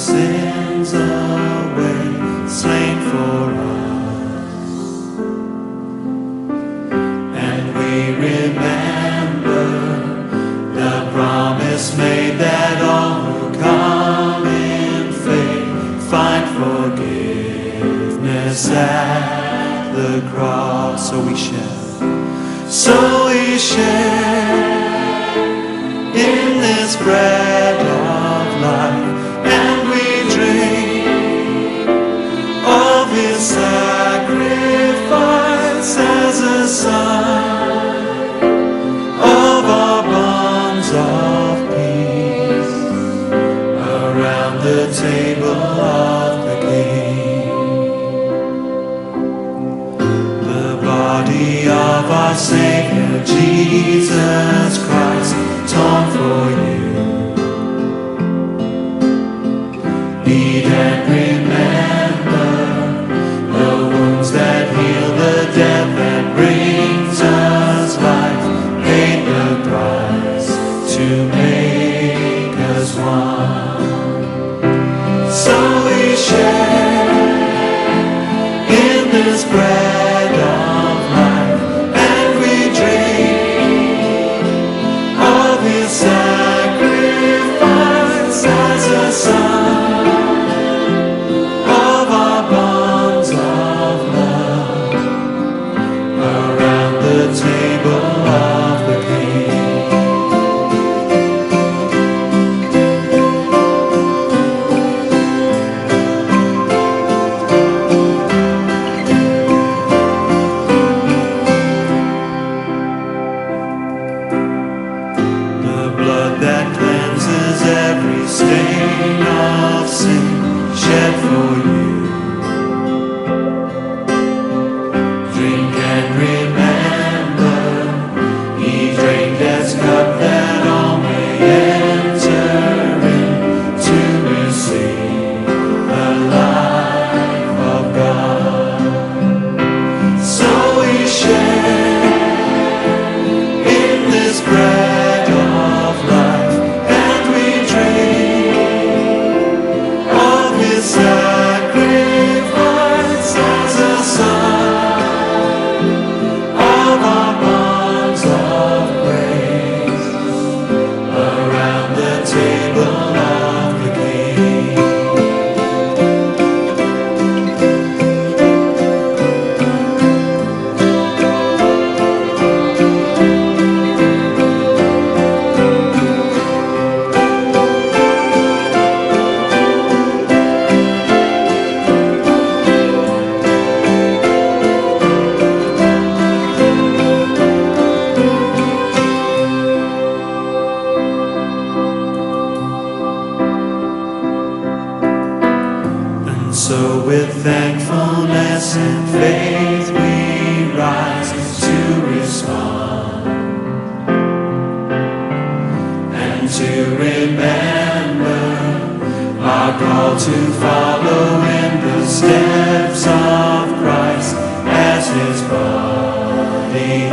sins away, slain for us. And we remember the promise made that all who come in faith find forgiveness at the cross. So we share in this bread of life, and we drink of his sacrifice as a sign of our bonds of peace around the table of the King. The body of our Savior Jesus Christ, torn for you. Eat and remember the wounds that heal, the death that brings us life, paid the price to make us one. So we share in this bread of life, and we drink of his sacrifice as a sign of our bonds of love around the table of the King. The blood that cleanses every stain of sin, shed for you. Drink and remember, he drank this cup that all may enter in to receive the life of God. So we share in this bread of life, and we drink of his sacrifice as a sign of our bonds of grace around the table of the King. And so with thankfulness and faith we rise to respond and to remember our call to follow in the steps of Christ as his body